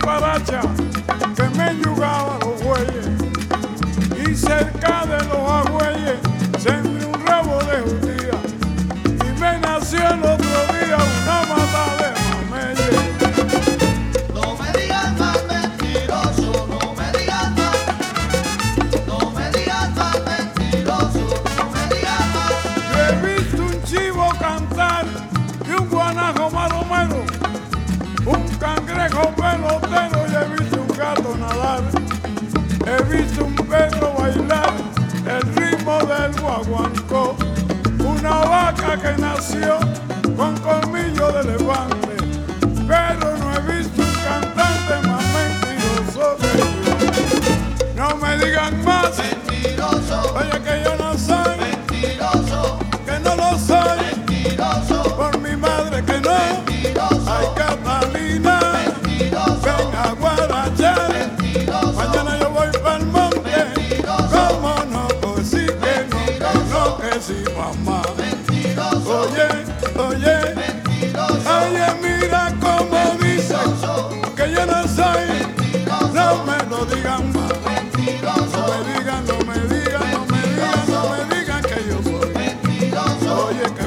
cucaracha que me yugaba los bueyes y cerca de los agüeyes sembré un rabo de judía y me nació el otro día una mata de mameyes. No me digas más mentiroso, no me digas más. No me digas más mentiroso, no me digas más. Yo he visto un chivo cantar y un guanajo maromero, un cangrejo pelotero y he visto un gato nadar. He visto un perro bailar el ritmo del guaguancó, una vaca que nació con colmillo de elefante, pero no he visto un cantante más mentiroso que yo. No me digan más, Mentiroso, oye que yo no soy, mentiroso, que no lo soy, mentiroso, por mi madre que no. mentiroso, Ay, Catalina, mentiroso, ven a guarachar, mentiroso, mañana yo voy pa'l monte, como no, pues sí que no, que sí, mamá. mentiroso, Oye, mentiroso, oye, mira cómo dicen que yo no soy, no me lo digan más, no mentiroso, me digan, no me digan, no me digan, no me digan que yo soy, mentiroso, oye, que